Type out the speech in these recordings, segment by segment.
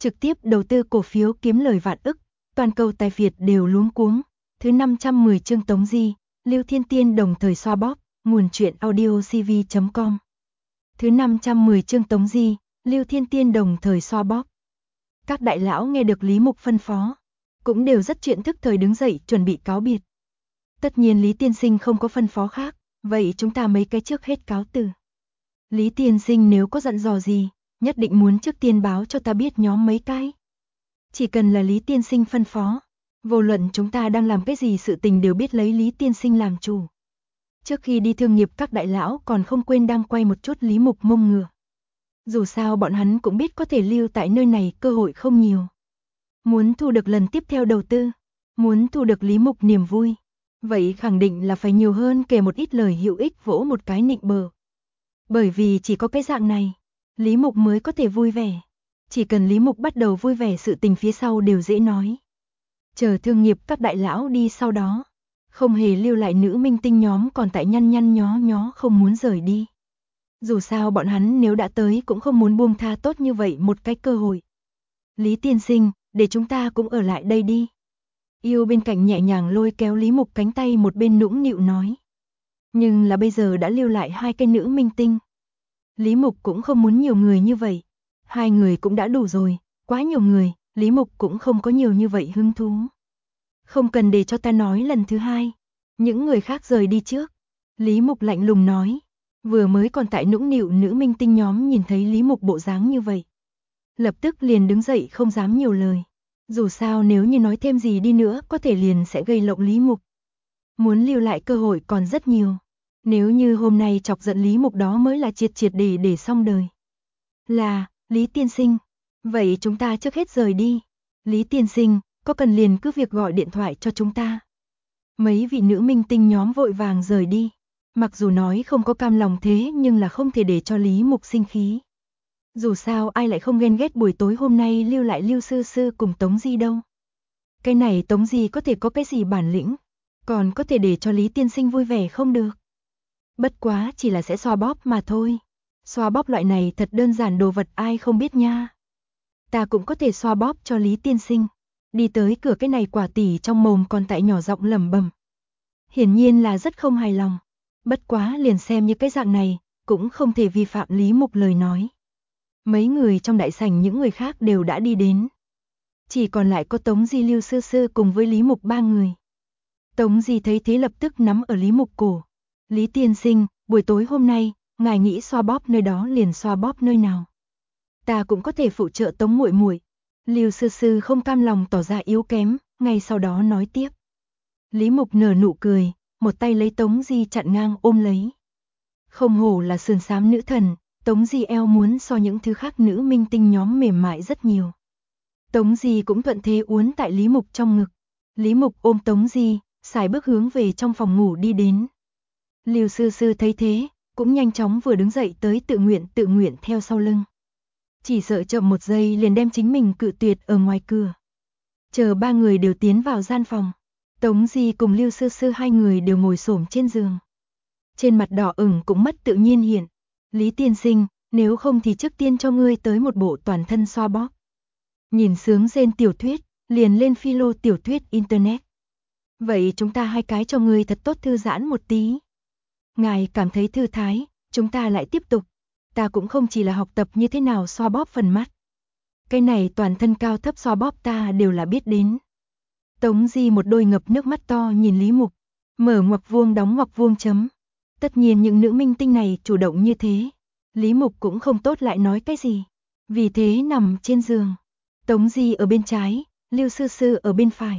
trực tiếp đầu tư cổ phiếu kiếm lời vạn ức, toàn cầu tài Việt đều luống cuống. Thứ 510 chương Tống Di, Lưu Thiên Tiên đồng thời xoa bóp, nguồn truyện audio cv.com. Thứ 510 chương Tống Di, Lưu Thiên Tiên đồng thời xoa bóp. Các đại lão nghe được Lý Mục phân phó, cũng đều rất chuyện thức thời đứng dậy chuẩn bị cáo biệt. Tất nhiên Lý tiên sinh không có phân phó khác, vậy chúng ta mấy cái trước hết cáo từ. Lý tiên sinh nếu có dặn dò gì, nhất định muốn trước tiên báo cho ta biết nhóm mấy cái. Chỉ cần là Lý tiên sinh phân phó, vô luận chúng ta đang làm cái gì sự tình đều biết lấy Lý tiên sinh làm chủ. Trước khi đi thương nghiệp các đại lão còn không quên đang quay một chút Lý Mục mông ngựa. Dù sao bọn hắn cũng biết có thể lưu tại nơi này cơ hội không nhiều. Muốn thu được lần tiếp theo đầu tư, muốn thu được Lý Mục niềm vui, vậy khẳng định là phải nhiều hơn kể một ít lời hữu ích vỗ một cái nịnh bợ. Bởi vì chỉ có cái dạng này, Lý Mục mới có thể vui vẻ. Chỉ cần Lý Mục bắt đầu vui vẻ sự tình phía sau đều dễ nói. Chờ thương nghiệp các đại lão đi sau đó, không hề lưu lại nữ minh tinh nhóm còn tại nhăn nhó không muốn rời đi. Dù sao bọn hắn nếu đã tới cũng không muốn buông tha tốt như vậy một cái cơ hội. Lý tiên sinh, để chúng ta cũng ở lại đây đi. Yêu bên cạnh nhẹ nhàng lôi kéo Lý Mục cánh tay một bên nũng nịu nói. Nhưng là bây giờ đã lưu lại hai cái nữ minh tinh. Lý Mục cũng không muốn nhiều người như vậy. Hai người cũng đã đủ rồi, quá nhiều người, Lý Mục cũng không có nhiều như vậy hứng thú. Không cần để cho ta nói lần thứ hai. Những người khác rời đi trước. Lý Mục lạnh lùng nói. Vừa mới còn tại nũng nịu nữ minh tinh nhóm nhìn thấy Lý Mục bộ dáng như vậy. Lập tức liền đứng dậy không dám nhiều lời. Dù sao nếu như nói thêm gì đi nữa có thể liền sẽ gây lộng Lý Mục. Muốn lưu lại cơ hội còn rất nhiều. Nếu như hôm nay chọc giận Lý Mục đó mới là triệt để xong đời. Là, Lý tiên sinh. Vậy chúng ta trước hết rời đi. Lý tiên sinh, có cần liền cứ việc gọi điện thoại cho chúng ta. Mấy vị nữ minh tinh nhóm vội vàng rời đi. Mặc dù nói không có cam lòng thế nhưng là không thể để cho Lý Mục sinh khí. Dù sao ai lại không ghen ghét buổi tối hôm nay lưu lại Lưu Sư Sư cùng Tống Di đâu. Cái này Tống Di có thể có cái gì bản lĩnh, còn có thể để cho Lý tiên sinh vui vẻ không được. Bất quá chỉ là sẽ xoa bóp mà thôi. Xoa bóp loại này thật đơn giản đồ vật ai không biết nha. Ta cũng có thể xoa bóp cho Lý tiên sinh. Đi tới cửa cái này quả tỷ trong mồm còn tại nhỏ giọng lẩm bẩm. Hiển nhiên là rất không hài lòng. Bất quá liền xem như cái dạng này, cũng không thể vi phạm Lý Mục lời nói. Mấy người trong đại sảnh những người khác đều đã đi đến. Chỉ còn lại có Tống Di Lưu Sư Sư cùng với Lý Mục ba người. Tống Di thấy thế lập tức nắm ở Lý Mục cổ. Lý tiên sinh, buổi tối hôm nay, ngài nghĩ xoa bóp nơi đó liền xoa bóp nơi nào. Ta cũng có thể phụ trợ Tống muội muội. Lưu Sư Sư không cam lòng tỏ ra yếu kém, ngay sau đó nói tiếp. Lý Mục nở nụ cười, một tay lấy Tống Di chặn ngang ôm lấy. Không hổ là sườn xám nữ thần, Tống Di eo muốn so những thứ khác nữ minh tinh nhóm mềm mại rất nhiều. Tống Di cũng thuận thế uốn tại Lý Mục trong ngực. Lý Mục ôm Tống Di, xài bước hướng về trong phòng ngủ đi đến. Lưu Sư Sư thấy thế, cũng nhanh chóng vừa đứng dậy tới tự nguyện theo sau lưng. Chỉ sợ chậm một giây liền đem chính mình cự tuyệt ở ngoài cửa. Chờ ba người đều tiến vào gian phòng, Tống Di cùng Lưu Sư Sư hai người đều ngồi xổm trên giường. Trên mặt đỏ ửng cũng mất tự nhiên hiện. Lý tiên sinh, nếu không thì trước tiên cho ngươi tới một bộ toàn thân xoa bóp. Nhìn sướng rên tiểu thuyết, liền lên philo tiểu thuyết internet. Vậy chúng ta hai cái cho ngươi thật tốt thư giãn một tí. Ngài cảm thấy thư thái, chúng ta lại tiếp tục. Ta cũng không chỉ là học tập như thế nào xoa bóp phần mắt. Cái này toàn thân cao thấp xoa bóp ta đều là biết đến. Tống Di một đôi ngập nước mắt to nhìn Lý Mục, mở ngoặc vuông đóng ngoặc vuông chấm. Tất nhiên những nữ minh tinh này chủ động như thế, Lý Mục cũng không tốt lại nói cái gì. Vì thế nằm trên giường, Tống Di ở bên trái, Lưu Sư Sư ở bên phải.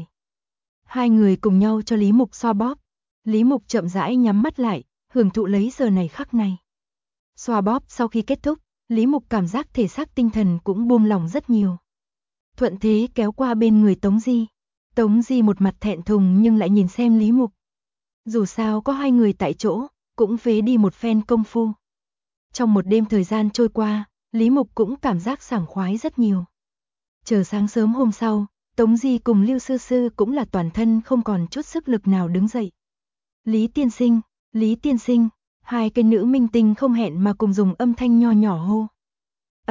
Hai người cùng nhau cho Lý Mục xoa bóp. Lý Mục chậm rãi nhắm mắt lại, hưởng thụ lấy giờ này khắc này. Xoa bóp sau khi kết thúc, Lý Mục cảm giác thể xác tinh thần cũng buông lỏng rất nhiều. Thuận thế kéo qua bên người Tống Di. Tống Di một mặt thẹn thùng nhưng lại nhìn xem Lý Mục. Dù sao có hai người tại chỗ, cũng phế đi một phen công phu. Trong một đêm thời gian trôi qua, Lý Mục cũng cảm giác sảng khoái rất nhiều. Chờ sáng sớm hôm sau, Tống Di cùng Lưu Sư Sư cũng là toàn thân không còn chút sức lực nào đứng dậy. Lý tiên sinh, hai cái nữ minh tinh không hẹn mà cùng dùng âm thanh nho nhỏ hô.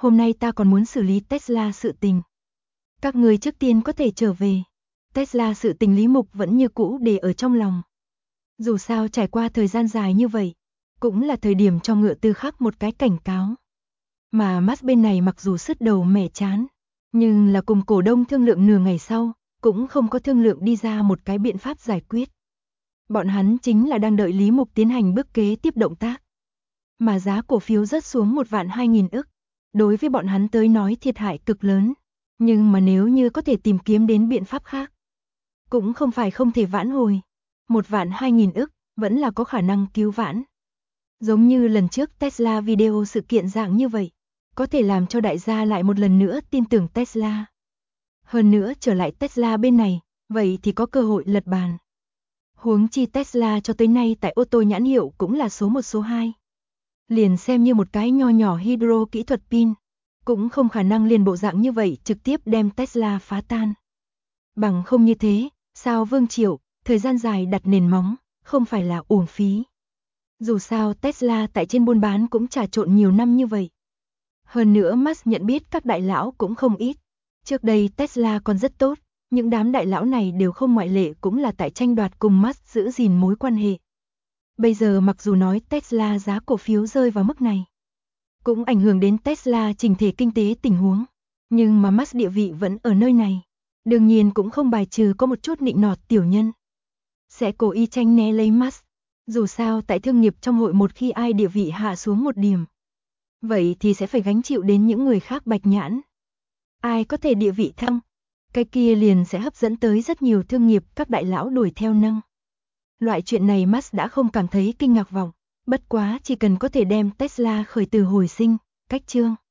hôm nay ta còn muốn xử lý Tesla sự tình. Các người trước tiên có thể trở về. Tesla sự tình Lý Mục vẫn như cũ để ở trong lòng. Dù sao trải qua thời gian dài như vậy, cũng là thời điểm cho ngựa tư khắc một cái cảnh cáo. Mà Musk bên này mặc dù sứt đầu mẻ chán, nhưng là cùng cổ đông thương lượng nửa ngày sau, cũng không có thương lượng đi ra một cái biện pháp giải quyết. Bọn hắn chính là đang đợi Lý Mục tiến hành bước kế tiếp động tác. Mà giá cổ phiếu rớt xuống 1.200.000 ức. Đối với bọn hắn tới nói thiệt hại cực lớn. Nhưng mà nếu như có thể tìm kiếm đến biện pháp khác, cũng không phải không thể vãn hồi. 1.200.000 ức vẫn là có khả năng cứu vãn. Giống như lần trước Tesla video sự kiện dạng như vậy, có thể làm cho đại gia lại một lần nữa tin tưởng Tesla. Hơn nữa trở lại Tesla bên này, vậy thì có cơ hội lật bàn. Huống chi Tesla cho tới nay tại ô tô nhãn hiệu cũng là số 1 số 2. Liền xem như một cái nho nhỏ hydro kỹ thuật pin, cũng không khả năng liền bộ dạng như vậy trực tiếp đem Tesla phá tan. Bằng không như thế, sao Vương Triệu, thời gian dài đặt nền móng, không phải là uổng phí. Dù sao Tesla tại trên buôn bán cũng trà trộn nhiều năm như vậy. Hơn nữa Musk nhận biết các đại lão cũng không ít. Trước đây Tesla còn rất tốt, những đám đại lão này đều không ngoại lệ cũng là tại tranh đoạt cùng Musk giữ gìn mối quan hệ. Bây giờ mặc dù nói Tesla giá cổ phiếu rơi vào mức này, cũng ảnh hưởng đến Tesla trình thể kinh tế tình huống, nhưng mà Musk địa vị vẫn ở nơi này. Đương nhiên cũng không bài trừ có một chút nịnh nọt tiểu nhân sẽ cố ý tranh né lấy Musk. Dù sao tại thương nghiệp trong hội một khi ai địa vị hạ xuống một điểm, vậy thì sẽ phải gánh chịu đến những người khác bạch nhãn. Ai có thể địa vị thăng, cái kia liền sẽ hấp dẫn tới rất nhiều thương nghiệp các đại lão đuổi theo nâng. Loại chuyện này Musk đã không cảm thấy kinh ngạc vọng, bất quá chỉ cần có thể đem Tesla khởi từ hồi sinh, cách chương.